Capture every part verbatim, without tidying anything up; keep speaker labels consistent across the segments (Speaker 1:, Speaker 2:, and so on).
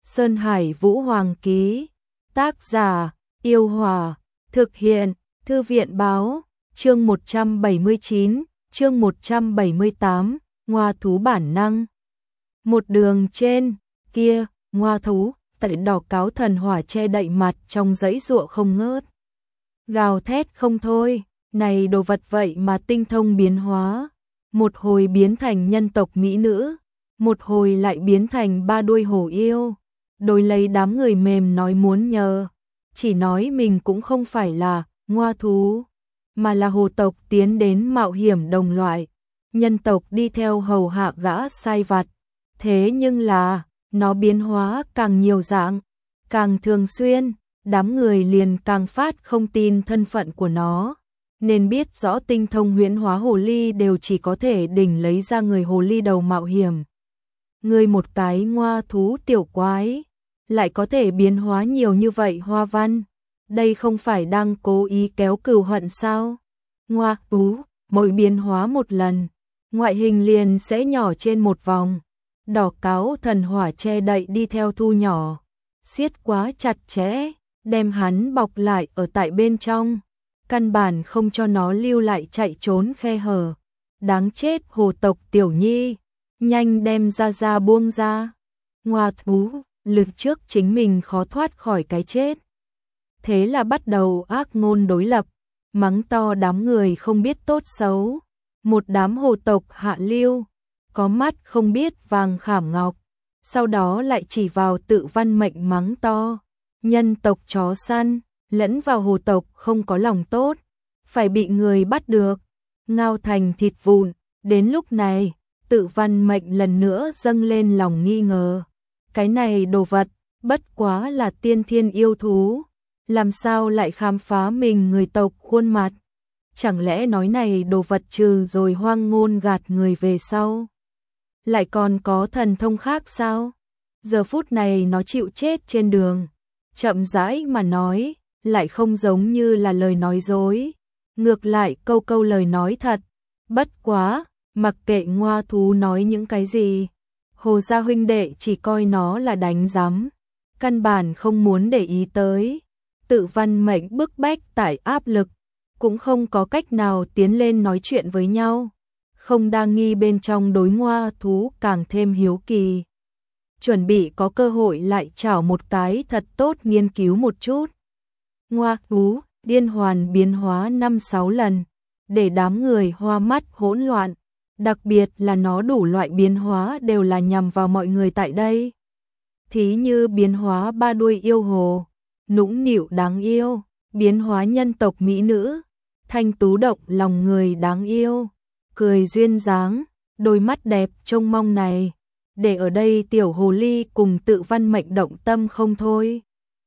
Speaker 1: Sơn Hải Vũ Hoàng ký. Tác giả, Yêu Hòa. Thực hiện, Thư viện báo. Chương một trăm bảy mươi chín, chương một trăm bảy mươi tám, ngoa thú bản năng. Một đường trên, kia, ngoa thú, tại đỏ cáo thần hỏa che đậy mặt trong dãy giụa không ngớt. Gào thét không thôi, này đồ vật vậy mà tinh thông biến hóa. Một hồi biến thành nhân tộc mỹ nữ, một hồi lại biến thành ba đuôi hổ yêu. Đối lấy đám người mềm nói muốn nhờ, chỉ nói mình cũng không phải là ngoa thú, mà là hồ tộc tiến đến mạo hiểm đồng loại. Nhân tộc đi theo hầu hạ gã sai vặt. Thế nhưng là, nó biến hóa càng nhiều dạng, càng thường xuyên, đám người liền càng phát không tin thân phận của nó. Nên biết rõ tinh thông huyễn hóa hồ ly đều chỉ có thể đỉnh lấy ra người hồ ly đầu mạo hiểm. Người một cái ngoa thú tiểu quái, lại có thể biến hóa nhiều như vậy hoa văn. Đây không phải đang cố ý kéo cừu hận sao? Ngoa thú, mỗi biến hóa một lần, ngoại hình liền sẽ nhỏ trên một vòng. Đỏ cáo thần hỏa che đậy đi theo thu nhỏ, siết quá chặt chẽ, đem hắn bọc lại ở tại bên trong, căn bản không cho nó lưu lại chạy trốn khe hở. Đáng chết hồ tộc tiểu nhi, nhanh đem ra ra buông ra. Ngoa thú, lực trước chính mình khó thoát khỏi cái chết. Thế là bắt đầu ác ngôn đối lập, mắng to đám người không biết tốt xấu. Một đám hồ tộc hạ lưu, có mắt không biết vàng khảm ngọc. Sau đó lại chỉ vào Tự Văn Mệnh mắng to. Nhân tộc chó săn, lẫn vào hồ tộc không có lòng tốt, phải bị người bắt được, ngao thành thịt vụn. Đến lúc này, Tự Văn Mệnh lần nữa dâng lên lòng nghi ngờ. Cái này đồ vật, bất quá là tiên thiên yêu thú, làm sao lại khám phá mình người tộc khuôn mặt? Chẳng lẽ nói này đồ vật trừ rồi hoang ngôn gạt người về sau, lại còn có thần thông khác sao? Giờ phút này nó chịu chết trên đường, chậm rãi mà nói, lại không giống như là lời nói dối, ngược lại câu câu lời nói thật. Bất quá, mặc kệ ngoa thú nói những cái gì, Hồ gia huynh đệ chỉ coi nó là đánh giám, căn bản không muốn để ý tới. Tự Văn Mệnh bức bách tải áp lực, cũng không có cách nào tiến lên nói chuyện với nhau. Không đa nghi bên trong đối ngoa thú càng thêm hiếu kỳ, chuẩn bị có cơ hội lại chảo một cái thật tốt nghiên cứu một chút. Ngoa thú điên hoàn biến hóa năm sáu lần, để đám người hoa mắt hỗn loạn. Đặc biệt là nó đủ loại biến hóa đều là nhằm vào mọi người tại đây. Thí như biến hóa ba đuôi yêu hồ, nũng nịu đáng yêu, biến hóa nhân tộc mỹ nữ, thanh tú động lòng người đáng yêu, cười duyên dáng, đôi mắt đẹp trông mong này, để ở đây tiểu hồ ly cùng Tự Văn Mệnh động tâm không thôi.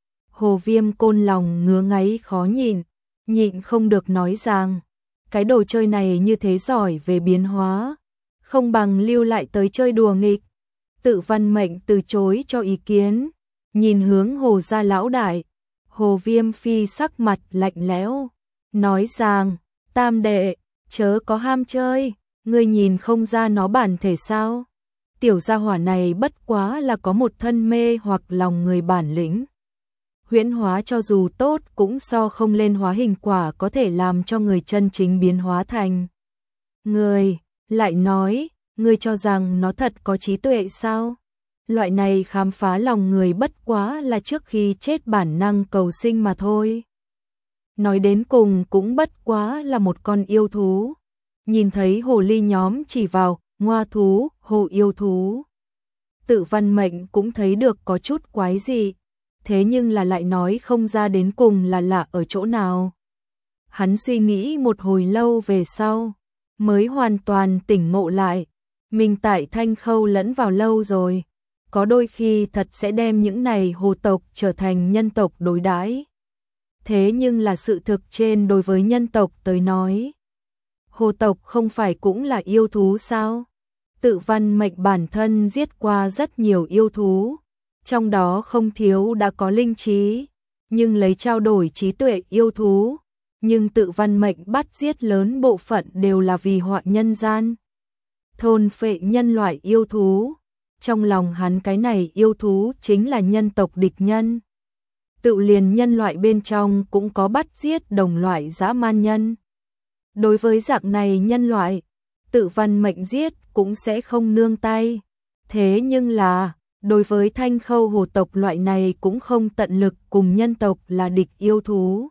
Speaker 1: Hồ Viêm côn lòng ngứa ngáy khó nhịn, nhịn không được nói rằng, cái đồ chơi này như thế giỏi về biến hóa, không bằng lưu lại tới chơi đùa nghịch. Tự Văn Mệnh từ chối cho ý kiến, nhìn hướng Hồ gia lão đại. Hồ Viêm phi sắc mặt lạnh lẽo, nói rằng, tam đệ, chớ có ham chơi, ngươi nhìn không ra nó bản thể sao? Tiểu gia hỏa này bất quá là có một thân mê hoặc lòng người bản lĩnh. Huyễn hóa cho dù tốt cũng so không lên hóa hình quả có thể làm cho người chân chính biến hóa thành người. Lại nói, ngươi cho rằng nó thật có trí tuệ sao? Loại này khám phá lòng người bất quá là trước khi chết bản năng cầu sinh mà thôi. Nói đến cùng cũng bất quá là một con yêu thú. Nhìn thấy hồ ly nhóm chỉ vào ngoa thú, hồ yêu thú, Tự Văn Mệnh cũng thấy được có chút quái dị. Thế nhưng là lại nói không ra đến cùng là lạ ở chỗ nào. Hắn suy nghĩ một hồi lâu về sau, mới hoàn toàn tỉnh ngộ lại. Mình tại Thanh Khâu lẫn vào lâu rồi, có đôi khi thật sẽ đem những này hồ tộc trở thành nhân tộc đối đãi. Thế nhưng là sự thực trên đối với nhân tộc tới nói, hồ tộc không phải cũng là yêu thú sao? Tự Văn Mệnh bản thân giết qua rất nhiều yêu thú, trong đó không thiếu đã có linh trí, nhưng lấy trao đổi trí tuệ yêu thú. Nhưng Tự Văn Mệnh bắt giết lớn bộ phận đều là vì họa nhân gian, thôn phệ nhân loại yêu thú. trong lòng hắn cái này yêu thú chính là nhân tộc địch nhân. Tự liền nhân loại bên trong cũng có bắt giết đồng loại dã man nhân. Đối với dạng này nhân loại, Tự Văn Mệnh giết cũng sẽ không nương tay. Thế nhưng là, đối với Thanh Khâu hồ tộc loại này cũng không tận lực cùng nhân tộc là địch yêu thú.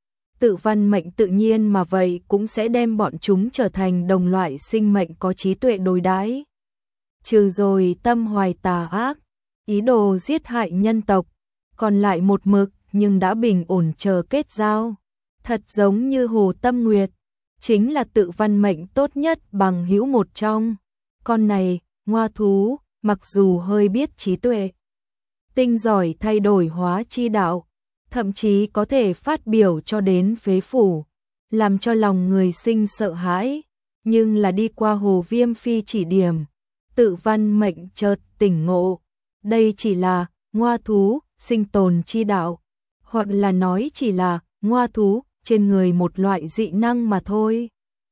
Speaker 1: Tự Văn Mệnh tự nhiên mà vậy cũng sẽ đem bọn chúng trở thành đồng loại sinh mệnh có trí tuệ đối đãi. Trừ rồi tâm hoài tà ác, ý đồ giết hại nhân tộc, còn lại một mực nhưng đã bình ổn chờ kết giao. Thật giống như Hồ Tâm Nguyệt, chính là Tự Văn Mệnh tốt nhất bằng hữu một trong. Con này, ngoa thú, mặc dù hơi biết trí tuệ, tinh giỏi thay đổi hóa chi đạo, thậm chí có thể phát biểu cho đến phế phủ, làm cho lòng người sinh sợ hãi, nhưng là đi qua Hồ Viêm Phi chỉ điểm, Tự Văn Mệnh chợt tỉnh ngộ, đây chỉ là ngoa thú sinh tồn chi đạo, hoặc là nói chỉ là ngoa thú trên người một loại dị năng mà thôi.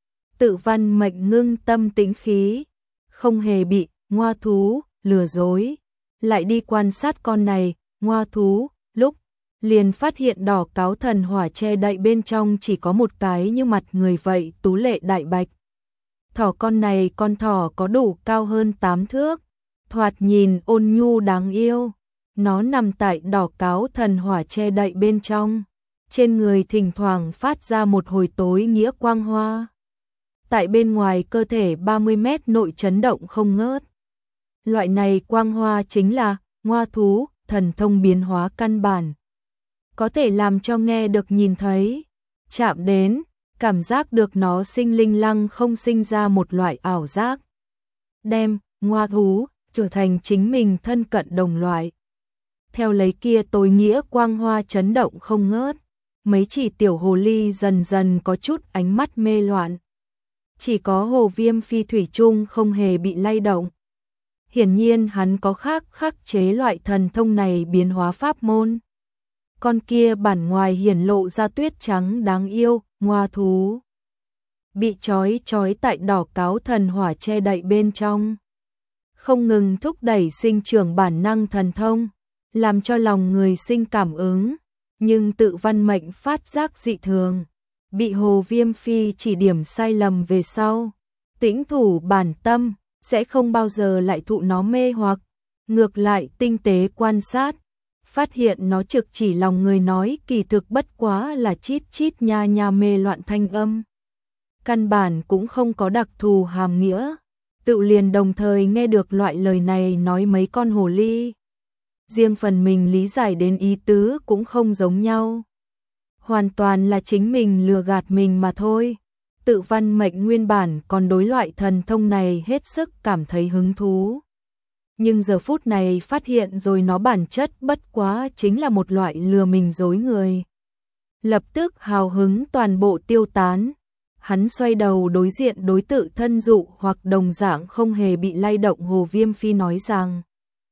Speaker 1: Tự Văn Mệnh ngưng tâm tĩnh khí, không hề bị ngoa thú lừa dối, lại đi quan sát con này ngoa thú, lúc liền phát hiện đỏ cáo thần hỏa che đậy bên trong chỉ có một cái như mặt người vậy tú lệ đại bạch. Thỏ con này con thỏ có đủ cao hơn tám thước, thoạt nhìn ôn nhu đáng yêu. Nó nằm tại đỏ cáo thần hỏa che đậy bên trong, trên người thỉnh thoảng phát ra một hồi tối nghĩa quang hoa. Tại bên ngoài cơ thể ba mươi mét nội chấn động không ngớt. Loại này quang hoa chính là ngoa thú, thần thông biến hóa căn bản. Có thể làm cho nghe được nhìn thấy, chạm đến, cảm giác được nó sinh linh lăng không sinh ra một loại ảo giác. Đem, ngoa thú, trở thành chính mình thân cận đồng loại. Theo lấy kia tối nghĩa quang hoa chấn động không ngớt, mấy chỉ tiểu hồ ly dần dần có chút ánh mắt mê loạn. Chỉ có Hồ Viêm Phi thủy chung không hề bị lay động. Hiển nhiên hắn có khác khắc chế loại thần thông này biến hóa pháp môn. Con kia bản ngoài hiển lộ ra tuyết trắng đáng yêu, ngoa thú. Bị trói trói tại đỏ cáo thần hỏa che đậy bên trong. Không ngừng thúc đẩy sinh trưởng bản năng thần thông, làm cho lòng người sinh cảm ứng, nhưng Tự Văn Mệnh phát giác dị thường, bị Hồ Viêm Phi chỉ điểm sai lầm về sau, tĩnh thủ bản tâm, sẽ không bao giờ lại thụ nó mê hoặc, ngược lại tinh tế quan sát, phát hiện nó trực chỉ lòng người nói kỳ thực bất quá là chít chít nha nha mê loạn thanh âm. Căn bản cũng không có đặc thù hàm nghĩa, Tự liền đồng thời nghe được loại lời này nói mấy con hồ ly. Riêng phần mình lý giải đến ý tứ cũng không giống nhau. Hoàn toàn là chính mình lừa gạt mình mà thôi. Tự Văn Mệnh nguyên bản còn đối loại thần thông này hết sức cảm thấy hứng thú. Nhưng giờ phút này phát hiện rồi nó bản chất bất quá chính là một loại lừa mình dối người. Lập tức hào hứng toàn bộ tiêu tán. Hắn xoay đầu đối diện đối tự thân dụ hoặc đồng dạng không hề bị lay động Hồ Viêm Phi nói rằng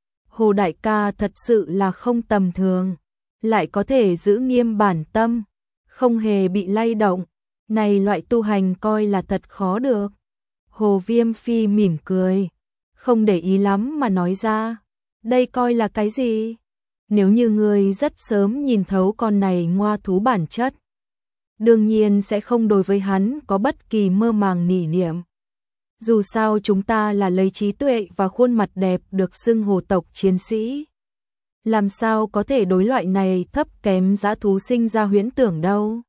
Speaker 1: Hồ đại ca thật sự là không tầm thường, lại có thể giữ nghiêm bản tâm, không hề bị lay động, này loại tu hành coi là thật khó được. Hồ Viêm Phi mỉm cười, không để ý lắm mà nói ra, đây coi là cái gì? Nếu như ngươi rất sớm nhìn thấu con này ngoa thú bản chất, đương nhiên sẽ không đối với hắn có bất kỳ mơ màng nỉ niệm. Dù sao chúng ta là lấy trí tuệ và khuôn mặt đẹp được xưng hồ tộc chiến sĩ. Làm sao có thể đối loại này thấp kém dã thú sinh ra huyễn tưởng đâu.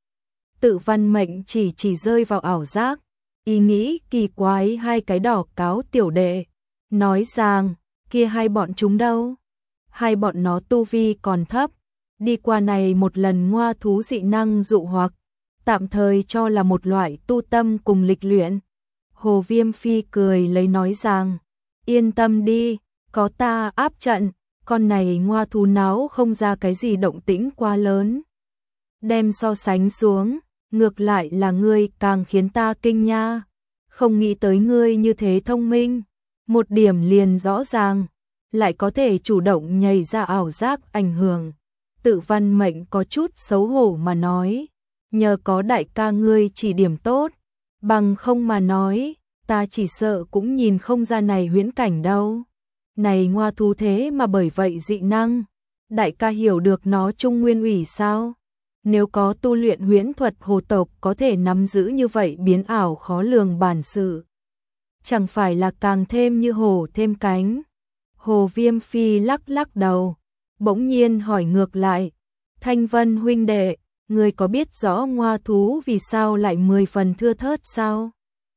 Speaker 1: Tự Văn Mệnh chỉ chỉ rơi vào ảo giác, ý nghĩ kỳ quái hai cái đỏ cáo tiểu đệ. Nói rằng, kia hai bọn chúng đâu? Hai bọn nó tu vi còn thấp, đi qua này một lần ngoa thú dị năng dụ hoặc, tạm thời cho là một loại tu tâm cùng lịch luyện. Hồ Viêm Phi cười lấy nói rằng, yên tâm đi, có ta áp trận, con này ngoa thú náo không ra cái gì động tĩnh quá lớn. Đem so sánh xuống, ngược lại là ngươi càng khiến ta kinh nha, không nghĩ tới ngươi như thế thông minh, một điểm liền rõ ràng, lại có thể chủ động nhảy ra ảo giác ảnh hưởng. Tự Văn Mệnh có chút xấu hổ mà nói, nhờ có đại ca ngươi chỉ điểm tốt, bằng không mà nói, ta chỉ sợ cũng nhìn không ra này huyễn cảnh đâu. Này ngoa thú thế mà bởi vậy dị năng, đại ca hiểu được nó trung nguyên ủy sao? Nếu có tu luyện huyễn thuật hồ tộc có thể nắm giữ như vậy biến ảo khó lường bản sự. Chẳng phải là càng thêm như hổ thêm cánh. Hồ Viêm Phi lắc lắc đầu, bỗng nhiên hỏi ngược lại, Thanh Vân huynh đệ, người có biết rõ ngoa thú vì sao lại mười phần thưa thớt sao?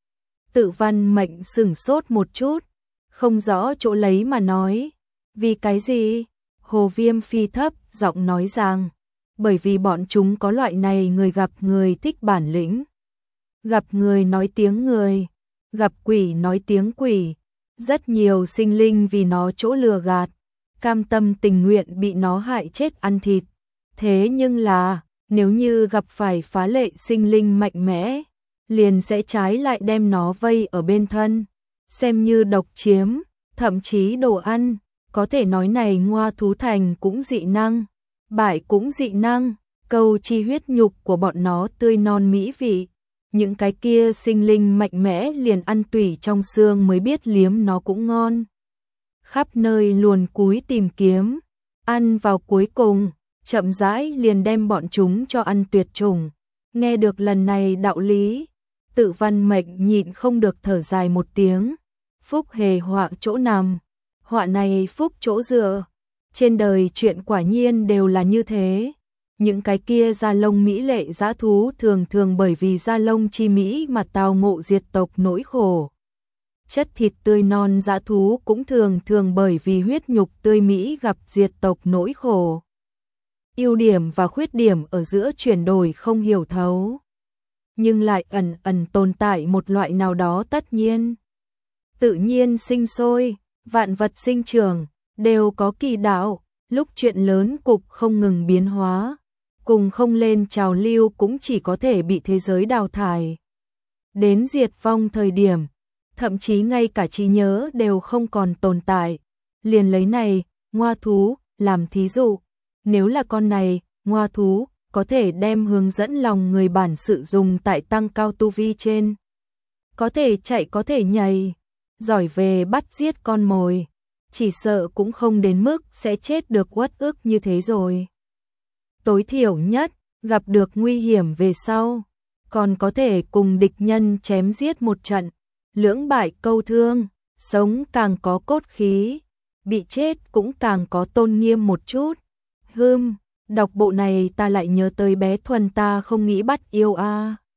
Speaker 1: Tự Văn Mệnh sửng sốt một chút, không rõ chỗ lấy mà nói, vì cái gì? Hồ Viêm Phi thấp giọng nói rằng, bởi vì bọn chúng có loại này người gặp người thích bản lĩnh, gặp người nói tiếng người, gặp quỷ nói tiếng quỷ, rất nhiều sinh linh vì nó chỗ lừa gạt, cam tâm tình nguyện bị nó hại chết ăn thịt. Thế nhưng là, nếu như gặp phải phá lệ sinh linh mạnh mẽ, liền sẽ trái lại đem nó vây ở bên thân, xem như độc chiếm, thậm chí đồ ăn. Có thể nói này ngoa thú thành cũng dị năng, bại cũng dị năng, câu chi huyết nhục của bọn nó tươi non mỹ vị. Những cái kia sinh linh mạnh mẽ liền ăn tủy trong xương mới biết liếm nó cũng ngon. Khắp nơi luồn cúi tìm kiếm, ăn vào cuối cùng, chậm rãi liền đem bọn chúng cho ăn tuyệt chủng. Nghe được lần này đạo lý, Tự Văn Mệnh nhịn không được thở dài một tiếng, phúc hề họa chỗ nằm, họa này phúc chỗ dựa. Trên đời chuyện quả nhiên đều là như thế. Những cái kia da lông mỹ lệ dã thú thường thường bởi vì da lông chi mỹ mà tao ngộ diệt tộc nỗi khổ. Chất thịt tươi non dã thú cũng thường thường bởi vì huyết nhục tươi mỹ gặp diệt tộc nỗi khổ. Ưu điểm và khuyết điểm ở giữa chuyển đổi không hiểu thấu, nhưng lại ẩn ẩn tồn tại một loại nào đó tất nhiên. Tự nhiên sinh sôi, vạn vật sinh trưởng, đều có kỳ đạo, lúc chuyện lớn cục không ngừng biến hóa, cùng không lên trào lưu cũng chỉ có thể bị thế giới đào thải. Đến diệt vong thời điểm, thậm chí ngay cả trí nhớ đều không còn tồn tại. Liền lấy này, ngoa thú, làm thí dụ. Nếu là con này, ngoa thú, có thể đem hướng dẫn lòng người bản sự dùng tại tăng cao tu vi trên. Có thể chạy có thể nhảy, giỏi về bắt giết con mồi. Chỉ sợ cũng không đến mức sẽ chết được uất ức như thế rồi. Tối thiểu nhất, gặp được nguy hiểm về sau, còn có thể cùng địch nhân chém giết một trận, lưỡng bại câu thương, sống càng có cốt khí, bị chết cũng càng có tôn nghiêm một chút. Hừm, đọc bộ này ta lại nhớ tới bé Thuần ta không nghĩ bắt yêu a. À.